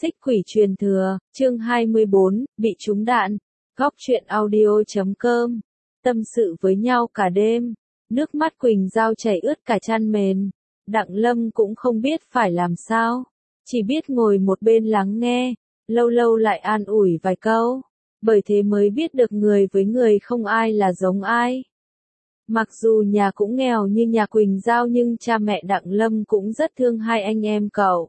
Xích quỷ truyền thừa, chương 24, bị trúng đạn. Góc truyện audio.com. Tâm sự với nhau cả đêm. Nước mắt Quỳnh Giao chảy ướt cả chăn mền. Đặng Lâm cũng không biết phải làm sao. Chỉ biết ngồi một bên lắng nghe. Lâu lâu lại an ủi vài câu. Bởi thế mới biết được người với người không ai là giống ai. Mặc dù nhà cũng nghèo như nhà Quỳnh Giao nhưng cha mẹ Đặng Lâm cũng rất thương hai anh em cậu.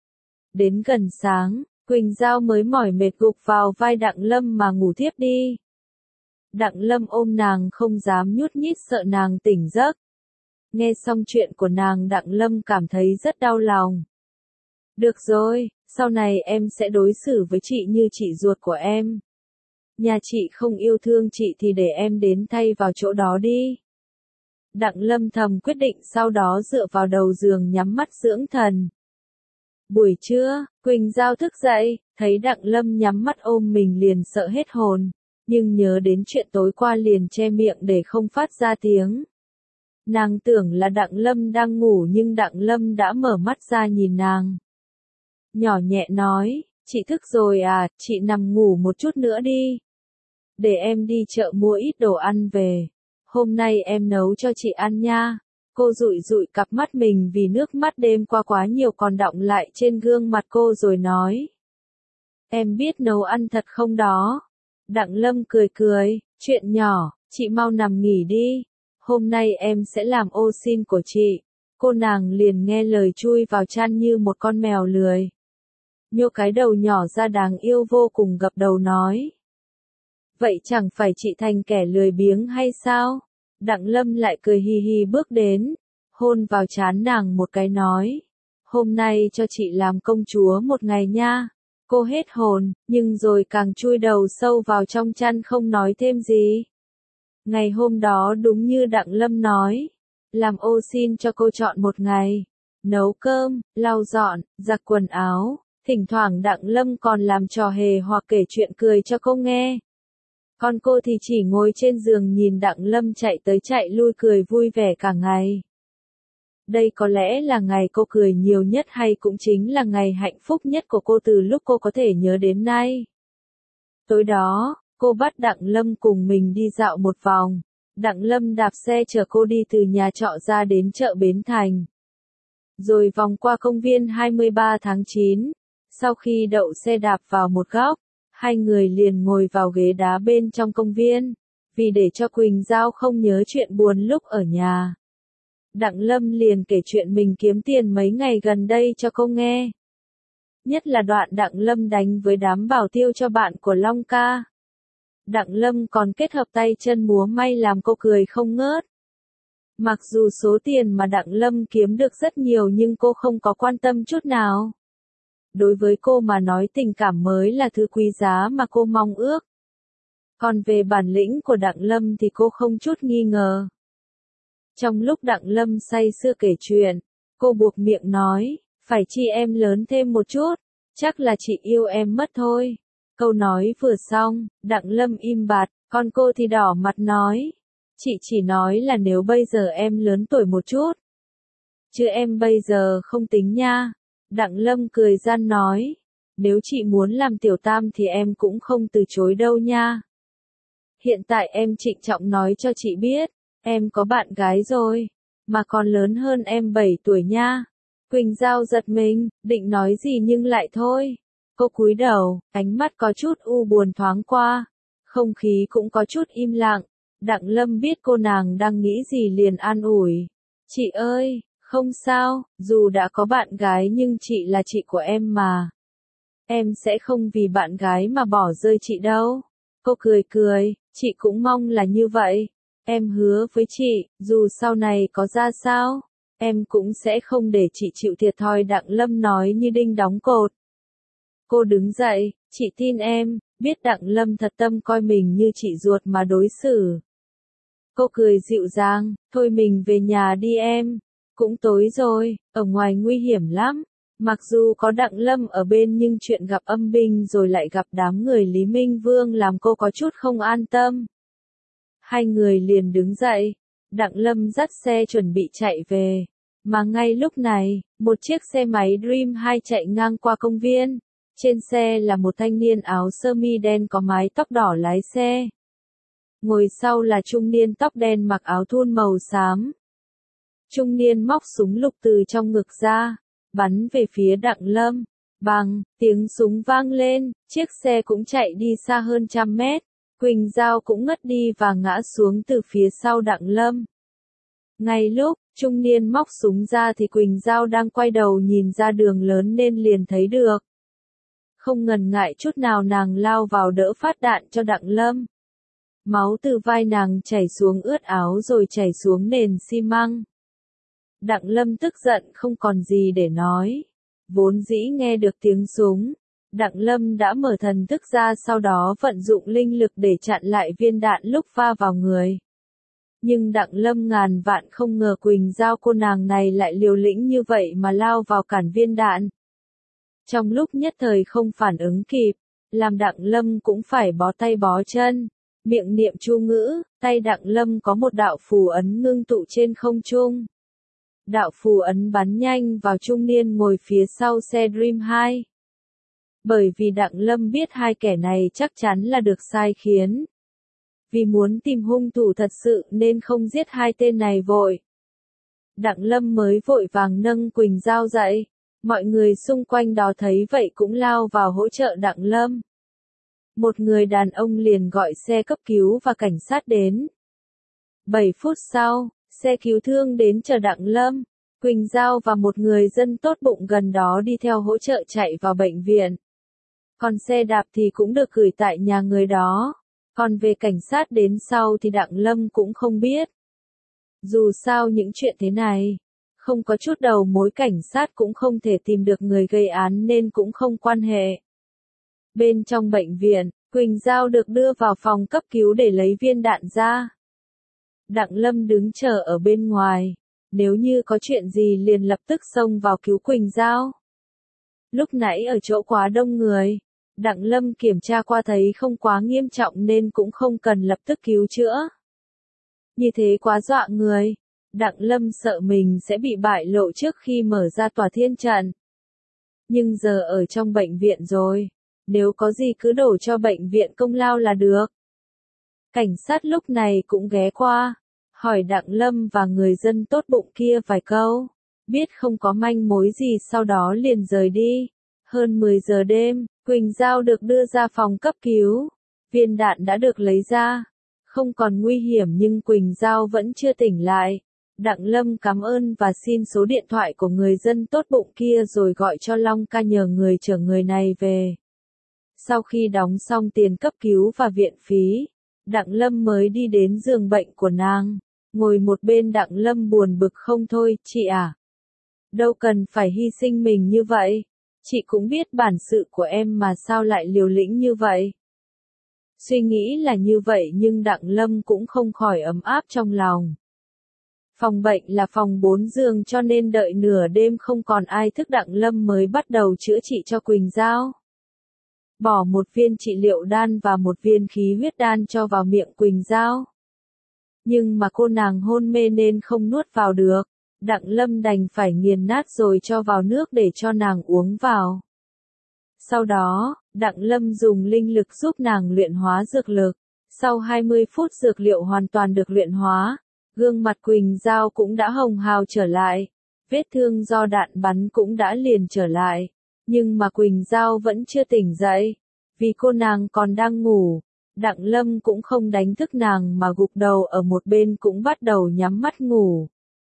Đến gần sáng, Quỳnh Giao mới mỏi mệt gục vào vai Đặng Lâm mà ngủ thiếp đi. Đặng Lâm ôm nàng không dám nhút nhít sợ nàng tỉnh giấc. Nghe xong chuyện của nàng Đặng Lâm cảm thấy rất đau lòng. Được rồi, sau này em sẽ đối xử với chị như chị ruột của em. Nhà chị không yêu thương chị thì để em đến thay vào chỗ đó đi. Đặng Lâm thầm quyết định sau đó dựa vào đầu giường nhắm mắt dưỡng thần. Buổi trưa, Quỳnh Giao thức dậy, thấy Đặng Lâm nhắm mắt ôm mình liền sợ hết hồn, nhưng nhớ đến chuyện tối qua liền che miệng để không phát ra tiếng. Nàng tưởng là Đặng Lâm đang ngủ nhưng Đặng Lâm đã mở mắt ra nhìn nàng. Nhỏ nhẹ nói, chị thức rồi à, chị nằm ngủ một chút nữa đi. Để em đi chợ mua ít đồ ăn về. Hôm nay em nấu cho chị ăn nha. Cô dụi dụi cặp mắt mình vì nước mắt đêm qua quá nhiều còn đọng lại trên gương mặt cô rồi nói. Em biết nấu ăn thật không đó? Đặng Lâm cười cười, chuyện nhỏ, chị mau nằm nghỉ đi. Hôm nay em sẽ làm ô xin của chị. Cô nàng liền nghe lời chui vào chăn như một con mèo lười. Nhô cái đầu nhỏ ra đáng yêu vô cùng gập đầu nói. Vậy chẳng phải chị thành kẻ lười biếng hay sao? Đặng Lâm lại cười hì hì bước đến, hôn vào trán nàng một cái nói. Hôm nay cho chị làm công chúa một ngày nha. Cô hết hồn, nhưng rồi càng chui đầu sâu vào trong chăn không nói thêm gì. Ngày hôm đó đúng như Đặng Lâm nói. Làm ô xin cho cô chọn một ngày. Nấu cơm, lau dọn, giặt quần áo. Thỉnh thoảng Đặng Lâm còn làm trò hề hoặc kể chuyện cười cho cô nghe. Còn cô thì chỉ ngồi trên giường nhìn Đặng Lâm chạy tới chạy lui cười vui vẻ cả ngày. Đây có lẽ là ngày cô cười nhiều nhất hay cũng chính là ngày hạnh phúc nhất của cô từ lúc cô có thể nhớ đến nay. Tối đó, cô bắt Đặng Lâm cùng mình đi dạo một vòng. Đặng Lâm đạp xe chở cô đi từ nhà trọ ra đến chợ Bến Thành. Rồi vòng qua công viên 23 tháng 9. Sau khi đậu xe đạp vào một góc, hai người liền ngồi vào ghế đá bên trong công viên, vì để cho Quỳnh Giao không nhớ chuyện buồn lúc ở nhà. Đặng Lâm liền kể chuyện mình kiếm tiền mấy ngày gần đây cho cô nghe. Nhất là đoạn Đặng Lâm đánh với đám bảo tiêu cho bạn của Long ca. Đặng Lâm còn kết hợp tay chân múa may làm cô cười không ngớt. Mặc dù số tiền mà Đặng Lâm kiếm được rất nhiều nhưng cô không có quan tâm chút nào. Đối với cô mà nói tình cảm mới là thứ quý giá mà cô mong ước. Còn về bản lĩnh của Đặng Lâm thì cô không chút nghi ngờ. Trong lúc Đặng Lâm say sưa kể chuyện, cô buộc miệng nói, phải chi em lớn thêm một chút, chắc là chị yêu em mất thôi. Câu nói vừa xong, Đặng Lâm im bặt, còn cô thì đỏ mặt nói, chị chỉ nói là nếu bây giờ em lớn tuổi một chút. Chứ em bây giờ không tính nha. Đặng Lâm cười gian nói, nếu chị muốn làm tiểu tam thì em cũng không từ chối đâu nha. Hiện tại em trịnh trọng nói cho chị biết, em có bạn gái rồi, mà còn lớn hơn em 7 tuổi nha. Quỳnh Giao giật mình, định nói gì nhưng lại thôi. Cô cúi đầu, ánh mắt có chút u buồn thoáng qua, không khí cũng có chút im lặng. Đặng Lâm biết cô nàng đang nghĩ gì liền an ủi. Chị ơi! Không sao, dù đã có bạn gái nhưng chị là chị của em mà. Em sẽ không vì bạn gái mà bỏ rơi chị đâu. Cô cười cười, chị cũng mong là như vậy. Em hứa với chị, dù sau này có ra sao, em cũng sẽ không để chị chịu thiệt thòi. Đặng Lâm nói như đinh đóng cột. Cô đứng dậy, chị tin em, biết Đặng Lâm thật tâm coi mình như chị ruột mà đối xử. Cô cười dịu dàng, thôi mình về nhà đi em. Cũng tối rồi, ở ngoài nguy hiểm lắm. Mặc dù có Đặng Lâm ở bên nhưng chuyện gặp âm binh rồi lại gặp đám người Lý Minh Vương làm cô có chút không an tâm. Hai người liền đứng dậy. Đặng Lâm dắt xe chuẩn bị chạy về. Mà ngay lúc này, một chiếc xe máy Dream 2 chạy ngang qua công viên. Trên xe là một thanh niên áo sơ mi đen có mái tóc đỏ lái xe. Ngồi sau là trung niên tóc đen mặc áo thun màu xám. Trung niên móc súng lục từ trong ngực ra, bắn về phía Đặng Lâm. Bằng, tiếng súng vang lên, chiếc xe cũng chạy đi xa hơn 100 mét. Quỳnh Giao cũng ngất đi và ngã xuống từ phía sau Đặng Lâm. Ngay lúc, trung niên móc súng ra thì Quỳnh Giao đang quay đầu nhìn ra đường lớn nên liền thấy được. Không ngần ngại chút nào nàng lao vào đỡ phát đạn cho Đặng Lâm. Máu từ vai nàng chảy xuống ướt áo rồi chảy xuống nền xi măng. Đặng Lâm tức giận không còn gì để nói. Vốn dĩ nghe được tiếng súng, Đặng Lâm đã mở thần thức ra, sau đó vận dụng linh lực để chặn lại viên đạn lúc va vào người. Nhưng Đặng Lâm ngàn vạn không ngờ Quỳnh Giao cô nàng này lại liều lĩnh như vậy mà lao vào cản viên đạn. Trong lúc nhất thời không phản ứng kịp, làm Đặng Lâm cũng phải bó tay bó chân, miệng niệm chú ngữ, tay Đặng Lâm có một đạo phù ấn ngưng tụ trên không trung. Đạo phù ấn bắn nhanh vào trung niên ngồi phía sau xe Dream 2. Bởi vì Đặng Lâm biết hai kẻ này chắc chắn là được sai khiến. Vì muốn tìm hung thủ thật sự nên không giết hai tên này vội. Đặng Lâm mới vội vàng nâng Quỳnh Giao dậy. Mọi người xung quanh đó thấy vậy cũng lao vào hỗ trợ Đặng Lâm. Một người đàn ông liền gọi xe cấp cứu và cảnh sát đến. 7 phút sau, xe cứu thương đến chờ Đặng Lâm, Quỳnh Giao và một người dân tốt bụng gần đó đi theo hỗ trợ chạy vào bệnh viện. Còn xe đạp thì cũng được gửi tại nhà người đó. Còn về cảnh sát đến sau thì Đặng Lâm cũng không biết. Dù sao những chuyện thế này, không có chút đầu mối, cảnh sát cũng không thể tìm được người gây án nên cũng không quan hệ. Bên trong bệnh viện, Quỳnh Giao được đưa vào phòng cấp cứu để lấy viên đạn ra. Đặng Lâm đứng chờ ở bên ngoài, nếu như có chuyện gì liền lập tức xông vào cứu Quỳnh Giao. Lúc nãy ở chỗ quá đông người, Đặng Lâm kiểm tra qua thấy không quá nghiêm trọng nên cũng không cần lập tức cứu chữa. Như thế quá dọa người, Đặng Lâm sợ mình sẽ bị bại lộ trước khi mở ra tòa thiên trận. Nhưng giờ ở trong bệnh viện rồi, nếu có gì cứ đổ cho bệnh viện công lao là được. Cảnh sát lúc này cũng ghé qua, hỏi Đặng Lâm và người dân tốt bụng kia vài câu, biết không có manh mối gì sau đó liền rời đi. Hơn 10 giờ đêm, Quỳnh Giao được đưa ra phòng cấp cứu, viên đạn đã được lấy ra, không còn nguy hiểm nhưng Quỳnh Giao vẫn chưa tỉnh lại. Đặng Lâm cảm ơn và xin số điện thoại của người dân tốt bụng kia rồi gọi cho Long ca nhờ người chở người này về. Sau khi đóng xong tiền cấp cứu và viện phí, Đặng Lâm mới đi đến giường bệnh của nàng. Ngồi một bên Đặng Lâm buồn bực không thôi, chị à. Đâu cần phải hy sinh mình như vậy. Chị cũng biết bản sự của em mà sao lại liều lĩnh như vậy. Suy nghĩ là như vậy nhưng Đặng Lâm cũng không khỏi ấm áp trong lòng. Phòng bệnh là phòng 4 giường cho nên đợi nửa đêm không còn ai thức Đặng Lâm mới bắt đầu chữa trị cho Quỳnh Giao. Bỏ một viên trị liệu đan và một viên khí huyết đan cho vào miệng Quỳnh Giao. Nhưng mà cô nàng hôn mê nên không nuốt vào được. Đặng Lâm đành phải nghiền nát rồi cho vào nước để cho nàng uống vào. Sau đó, Đặng Lâm dùng linh lực giúp nàng luyện hóa dược lực. Sau 20 phút dược liệu hoàn toàn được luyện hóa, gương mặt Quỳnh Giao cũng đã hồng hào trở lại. Vết thương do đạn bắn cũng đã liền trở lại. Nhưng mà Quỳnh Giao vẫn chưa tỉnh dậy. Vì cô nàng còn đang ngủ, Đặng Lâm cũng không đánh thức nàng mà gục đầu ở một bên cũng bắt đầu nhắm mắt ngủ.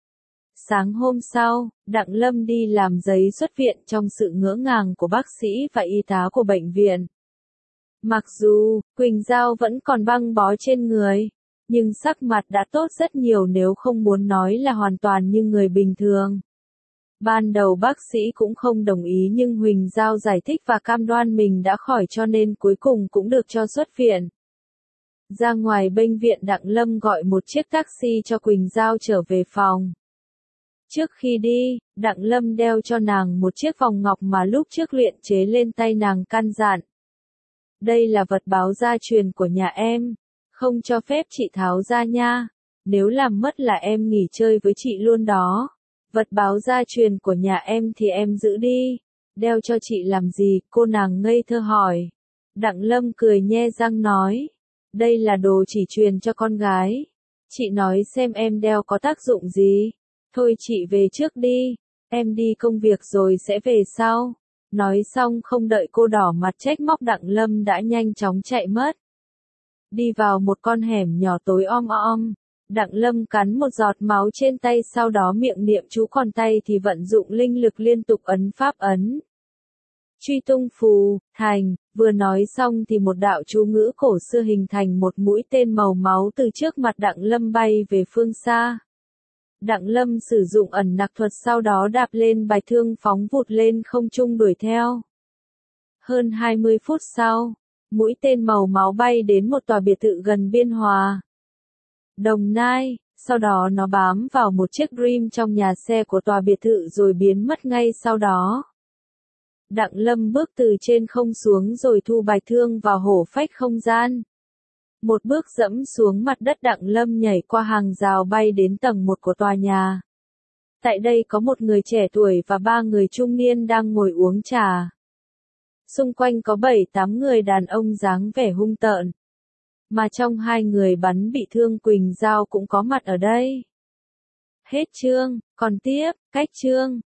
Sáng hôm sau, Đặng Lâm đi làm giấy xuất viện trong sự ngỡ ngàng của bác sĩ và y tá của bệnh viện. Mặc dù, Quỳnh Giao vẫn còn băng bó trên người, nhưng sắc mặt đã tốt rất nhiều nếu không muốn nói là hoàn toàn như người bình thường. Ban đầu bác sĩ cũng không đồng ý nhưng Quỳnh Giao giải thích và cam đoan mình đã khỏi cho nên cuối cùng cũng được cho xuất viện. Ra ngoài bệnh viện Đặng Lâm gọi một chiếc taxi cho Quỳnh Giao trở về phòng. Trước khi đi, Đặng Lâm đeo cho nàng một chiếc vòng ngọc mà lúc trước luyện chế lên tay nàng căn dặn. Đây là vật báo gia truyền của nhà em, không cho phép chị tháo ra nha, nếu làm mất là em nghỉ chơi với chị luôn đó. Vật báo gia truyền của nhà em thì em giữ đi, Đeo cho chị làm gì, cô nàng ngây thơ hỏi. Đặng Lâm cười nhe răng nói. Đây là đồ chỉ truyền cho con gái. Chị nói xem em đeo có tác dụng gì. Thôi chị về trước đi. Em đi công việc rồi sẽ về sau. Nói xong không đợi cô đỏ mặt trách móc Đặng Lâm đã nhanh chóng chạy mất. Đi vào một con hẻm nhỏ tối om om. Đặng Lâm cắn một giọt máu trên tay sau đó miệng niệm chú còn tay thì vận dụng linh lực liên tục ấn pháp ấn. Truy tung phù, thành, vừa nói xong thì một đạo chú ngữ cổ xưa hình thành một mũi tên màu máu từ trước mặt Đặng Lâm bay về phương xa. Đặng Lâm sử dụng ẩn nặc thuật sau đó đạp lên bài thương phóng vụt lên không trung đuổi theo. Hơn 20 phút sau, mũi tên màu máu bay đến một tòa biệt thự gần Biên Hòa, Đồng Nai, sau đó nó bám vào một chiếc Dream trong nhà xe của tòa biệt thự rồi biến mất ngay sau đó. Đặng Lâm bước từ trên không xuống rồi thu bài thương vào hổ phách không gian. Một bước dẫm xuống mặt đất Đặng Lâm nhảy qua hàng rào bay đến tầng 1 của tòa nhà. Tại đây có một người trẻ tuổi và 3 người trung niên đang ngồi uống trà. Xung quanh có 7-8 người đàn ông dáng vẻ hung tợn. Mà trong 2 người bắn bị thương Quỳnh Giao cũng có mặt ở đây. Hết chương, còn tiếp, cách chương.